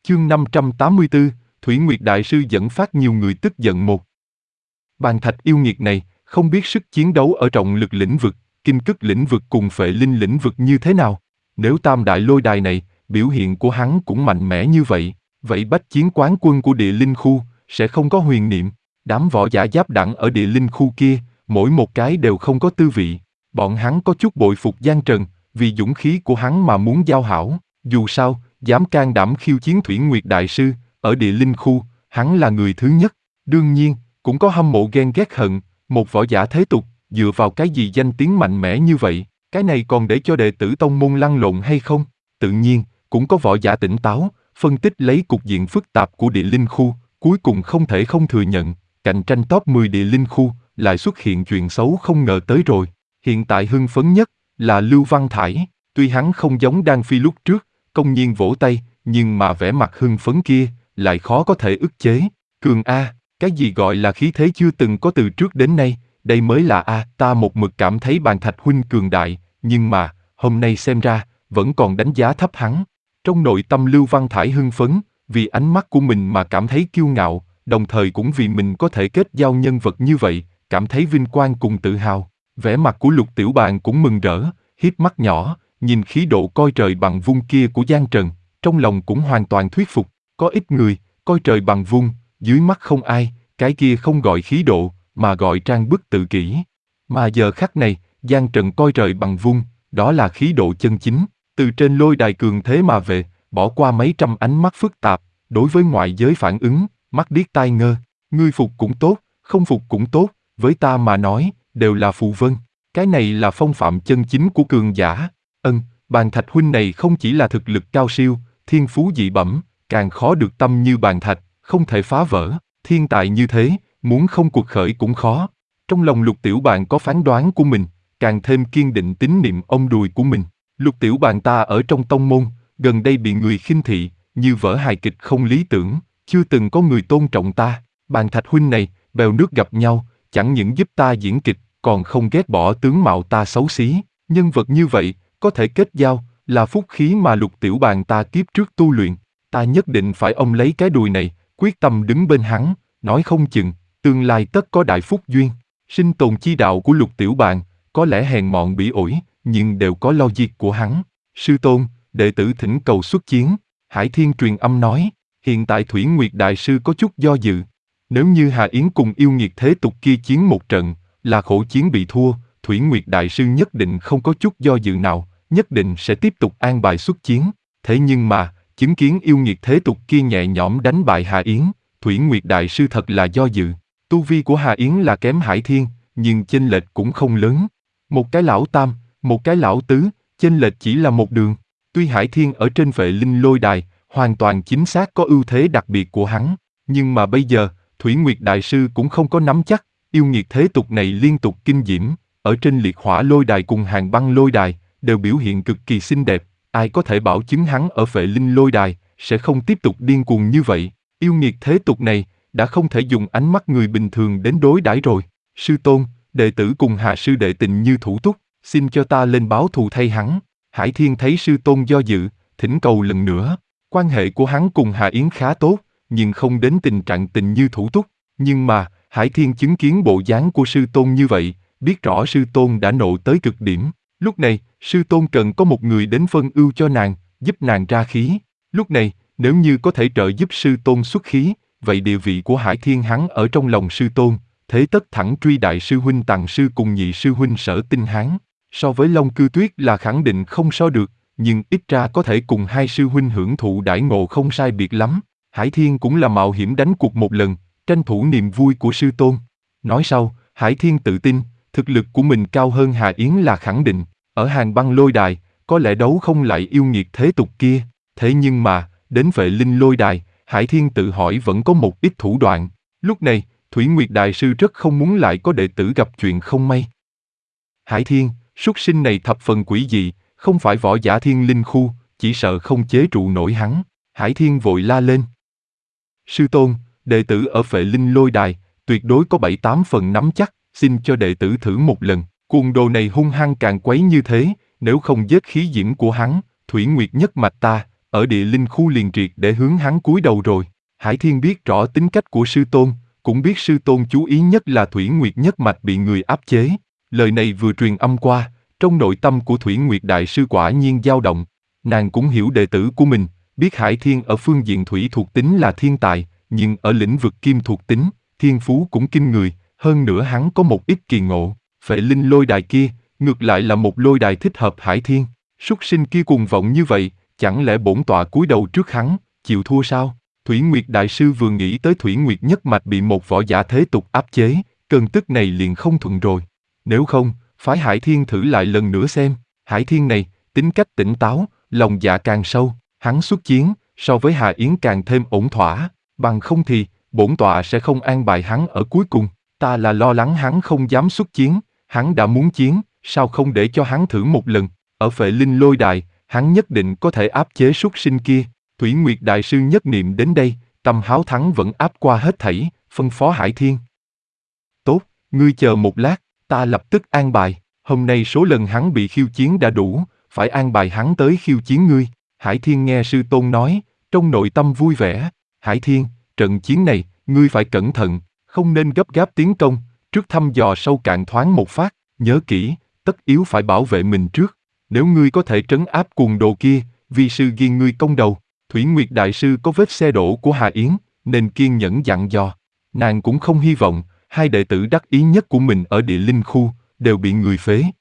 Chương 584, Thủy Nguyệt Đại Sư dẫn phát nhiều người tức giận một. Bàn thạch yêu nghiệt này, không biết sức chiến đấu ở trọng lực lĩnh vực, kim cức lĩnh vực cùng phệ linh lĩnh vực như thế nào. Nếu tam đại lôi đài này, biểu hiện của hắn cũng mạnh mẽ như vậy, vậy bách chiến quán quân của địa linh khu, sẽ không có huyền niệm. Đám võ giả giáp đẳng ở địa linh khu kia, mỗi một cái đều không có tư vị. Bọn hắn có chút bội phục Giang Trần, vì dũng khí của hắn mà muốn giao hảo. Dù sao, dám can đảm khiêu chiến Thủy Nguyệt Đại Sư, ở địa linh khu, hắn là người thứ nhất. Đương nhiên, cũng có hâm mộ ghen ghét hận, một võ giả thế tục, dựa vào cái gì danh tiếng mạnh mẽ như vậy, cái này còn để cho đệ tử tông môn lăn lộn hay không? Tự nhiên, cũng có võ giả tỉnh táo, phân tích lấy cục diện phức tạp của địa linh khu, cuối cùng không thể không thừa nhận, cạnh tranh top 10 địa linh khu, lại xuất hiện chuyện xấu không ngờ tới rồi. Hiện tại hưng phấn nhất, là Lưu Văn Thải, tuy hắn không giống Đan Phi lúc trước, công nhiên vỗ tay, nhưng mà vẻ mặt hưng phấn kia, lại khó có thể ức chế. Cường A, cái gì gọi là khí thế chưa từng có từ trước đến nay, đây mới là A. Ta một mực cảm thấy Bàn Thạch huynh cường đại, nhưng mà, hôm nay xem ra, vẫn còn đánh giá thấp hắn. Trong nội tâm Lưu Văn Thải hưng phấn, vì ánh mắt của mình mà cảm thấy kiêu ngạo, đồng thời cũng vì mình có thể kết giao nhân vật như vậy, cảm thấy vinh quang cùng tự hào. Vẻ mặt của Lục Tiểu Bàn cũng mừng rỡ, hiếp mắt nhỏ, nhìn khí độ coi trời bằng vung kia của Giang Trần, trong lòng cũng hoàn toàn thuyết phục. Có ít người, coi trời bằng vung, dưới mắt không ai, cái kia không gọi khí độ, mà gọi trang bức tự kỷ. Mà giờ khắc này, Giang Trần coi trời bằng vung, đó là khí độ chân chính, từ trên lôi đài cường thế mà về, bỏ qua mấy trăm ánh mắt phức tạp, đối với ngoại giới phản ứng, mắt điếc tai ngơ, ngươi phục cũng tốt, không phục cũng tốt, với ta mà nói, đều là phù vân. Cái này là phong phạm chân chính của cường giả. Bàn Thạch huynh này không chỉ là thực lực cao siêu, thiên phú dị bẩm, càng khó được tâm như bàn thạch, không thể phá vỡ. Thiên tài như thế, muốn không cuộc khởi cũng khó. Trong lòng Lục Tiểu Bàn có phán đoán của mình, càng thêm kiên định tín niệm ông đùi của mình. Lục Tiểu Bàn ta ở trong tông môn, gần đây bị người khinh thị, như vở hài kịch không lý tưởng, chưa từng có người tôn trọng ta. Bàn Thạch huynh này, bèo nước gặp nhau, chẳng những giúp ta diễn kịch, còn không ghét bỏ tướng mạo ta xấu xí. Nhân vật như vậy, có thể kết giao, là phúc khí mà Lục Tiểu Bàn ta kiếp trước tu luyện. Ta nhất định phải ôm lấy cái đùi này, quyết tâm đứng bên hắn, nói không chừng, tương lai tất có đại phúc duyên. Sinh tồn chi đạo của Lục Tiểu Bàn, có lẽ hèn mọn bỉ ổi, nhưng đều có logic của hắn. Sư tôn, đệ tử thỉnh cầu xuất chiến. Hải Thiên truyền âm nói, hiện tại Thủy Nguyệt Đại Sư có chút do dự. Nếu như Hà Yến cùng yêu nghiệt thế tục kia chiến một trận, là khổ chiến bị thua, Thủy Nguyệt Đại Sư nhất định không có chút do dự nào, nhất định sẽ tiếp tục an bài xuất chiến. Thế nhưng mà, chứng kiến yêu nghiệt thế tục kia nhẹ nhõm đánh bại Hà Yến, Thủy Nguyệt Đại Sư thật là do dự. Tu vi của Hà Yến là kém Hải Thiên, nhưng chênh lệch cũng không lớn. Một cái lão tam, một cái lão tứ, chênh lệch chỉ là một đường. Tuy Hải Thiên ở trên Phệ Linh lôi đài, hoàn toàn chính xác có ưu thế đặc biệt của hắn, nhưng mà bây giờ, Thủy Nguyệt Đại Sư cũng không có nắm chắc. Yêu nghiệt thế tục này liên tục kinh diễm, ở trên liệt hỏa lôi đài cùng hàng băng lôi đài, đều biểu hiện cực kỳ xinh đẹp. Ai có thể bảo chứng hắn ở Phệ Linh lôi đài, sẽ không tiếp tục điên cuồng như vậy. Yêu nghiệt thế tục này, đã không thể dùng ánh mắt người bình thường đến đối đãi rồi. Sư tôn, đệ tử cùng Hà sư đệ tình như thủ túc, xin cho ta lên báo thù thay hắn. Hải Thiên thấy sư tôn do dự, thỉnh cầu lần nữa. Quan hệ của hắn cùng Hà Yến khá tốt, nhưng không đến tình trạng tình như thủ túc. Nhưng mà, Hải Thiên chứng kiến bộ dáng của sư tôn như vậy, biết rõ sư tôn đã nộ tới cực điểm. Lúc này, sư tôn cần có một người đến phân ưu cho nàng, giúp nàng ra khí. Lúc này, nếu như có thể trợ giúp sư tôn xuất khí, vậy địa vị của Hải Thiên hắn ở trong lòng sư tôn, thế tất thẳng truy đại sư huynh Tằng sư cùng nhị sư huynh Sở Tinh Hán. So với Long Cư Tuyết là khẳng định không so được, nhưng ít ra có thể cùng hai sư huynh hưởng thụ đãi ngộ không sai biệt lắm. Hải Thiên cũng là mạo hiểm đánh cuộc một lần, tranh thủ niềm vui của sư tôn. Nói sau, Hải Thiên tự tin, thực lực của mình cao hơn Hà Yến là khẳng định. Ở hàng băng lôi đài, có lẽ đấu không lại yêu nghiệt thế tục kia. Thế nhưng mà, đến Phệ Linh lôi đài, Hải Thiên tự hỏi vẫn có một ít thủ đoạn. Lúc này, Thủy Nguyệt Đại Sư rất không muốn lại có đệ tử gặp chuyện không may. Hải Thiên, súc sinh này thập phần quỷ dị, không phải võ giả thiên linh khu, chỉ sợ không chế trụ nổi hắn. Hải Thiên vội la lên. Sư tôn, đệ tử ở Phệ Linh lôi đài, tuyệt đối có 7-8 phần nắm chắc, xin cho đệ tử thử một lần. Cuồng đồ này hung hăng càng quấy như thế, nếu không giết khí diễm của hắn, Thủy Nguyệt nhất mạch ta, ở địa linh khu liền triệt để hướng hắn cúi đầu rồi. Hải Thiên biết rõ tính cách của sư tôn, cũng biết sư tôn chú ý nhất là Thủy Nguyệt nhất mạch bị người áp chế. Lời này vừa truyền âm qua, trong nội tâm của Thủy Nguyệt đại sư quả nhiên dao động. Nàng cũng hiểu đệ tử của mình, biết Hải Thiên ở phương diện thủy thuộc tính là thiên tài, nhưng ở lĩnh vực kim thuộc tính, thiên phú cũng kinh người, hơn nữa hắn có một ít kỳ ngộ. Phệ linh lôi đài kia, ngược lại là một lôi đài thích hợp Hải Thiên. Súc sinh kia cuồng vọng như vậy, chẳng lẽ bổn tọa cúi đầu trước hắn, chịu thua sao? Thủy Nguyệt đại sư vừa nghĩ tới Thủy Nguyệt nhất mạch bị một võ giả thế tục áp chế, cơn tức này liền không thuận rồi. Nếu không, phái Hải Thiên thử lại lần nữa xem. Hải Thiên này, tính cách tỉnh táo, lòng dạ càng sâu, hắn xuất chiến, so với Hà Yến càng thêm ổn thỏa, bằng không thì, bổn tọa sẽ không an bài hắn ở cuối cùng. Ta là lo lắng hắn không dám xuất chiến, hắn đã muốn chiến, sao không để cho hắn thử một lần, ở Phệ Linh lôi đài, hắn nhất định có thể áp chế súc sinh kia. Thủy Nguyệt đại sư nhất niệm đến đây, tâm háo thắng vẫn áp qua hết thảy, phân phó Hải Thiên. Tốt, ngươi chờ một lát, ta lập tức an bài, hôm nay số lần hắn bị khiêu chiến đã đủ, phải an bài hắn tới khiêu chiến ngươi. Hải Thiên nghe sư tôn nói, trong nội tâm vui vẻ. Hải Thiên, trận chiến này, ngươi phải cẩn thận, không nên gấp gáp tiến công, trước thăm dò sâu cạn thoáng một phát, nhớ kỹ, tất yếu phải bảo vệ mình trước. Nếu ngươi có thể trấn áp cuồng đồ kia, vi sư ghi ngươi công đầu. Thủy Nguyệt đại sư có vết xe đổ của Hà Yến, nên kiên nhẫn dặn dò. Nàng cũng không hy vọng, hai đệ tử đắc ý nhất của mình ở địa linh khu, đều bị người phế.